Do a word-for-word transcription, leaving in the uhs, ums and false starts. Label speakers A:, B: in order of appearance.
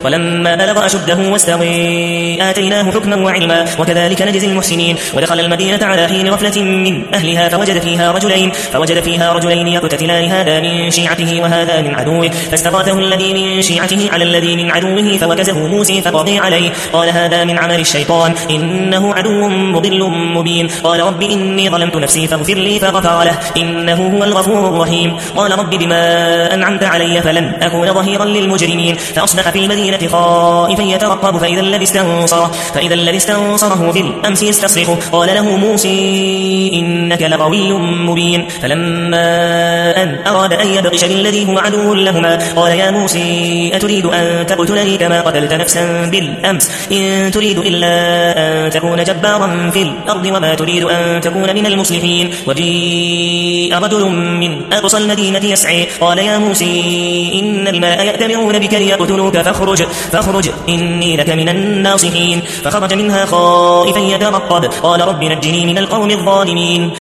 A: ولما بلغ أشده واستوى آتيناه حكما وعلما وكذلك نجزي المحسنين. ودخل المدينة على حين غفلة من أهلها فوجد فيها رجلين فوجد فيها رجلين يقتتلان هذا من شيعته وهذا من عدوه فاستغاثه الذي من شيعته على الذي من عدوه فوكزه موسى فقضي عليه قال هذا من عمل الشيطان إنه عدو مضل مبين. قال رب إني ظلمت نفسي فاغفر لي فغفر له إنه هو الغفور الرحيم. قال رب بما أنعمت علي فلن أكون ظهيرا للمجرمين. فأصبح في المدينة خائفا يترقب فإذا الذي استنصره فإذا الذي استنصره بالأمس يستصرخه قال له موسى إنك لغوي مبين. فلما أن أراد أن يبطش بالذي هو عدو لهما قال يا موسى أتريد أن تقتلني كما قتلت نفسا بالأمس إن تريد إلا أن تكون جبارا في الأرض وما تريد أن تكون من المصلحين. وجيء رجل من أقصى المدينة يسعى قال يا موسى إن الملأ يأتمرون بك ليقتلوك فاخرج فاخرج إني لك من الناصحين. فخرج منها خائفا يترقب قال رب نجني من القوم الظالمين.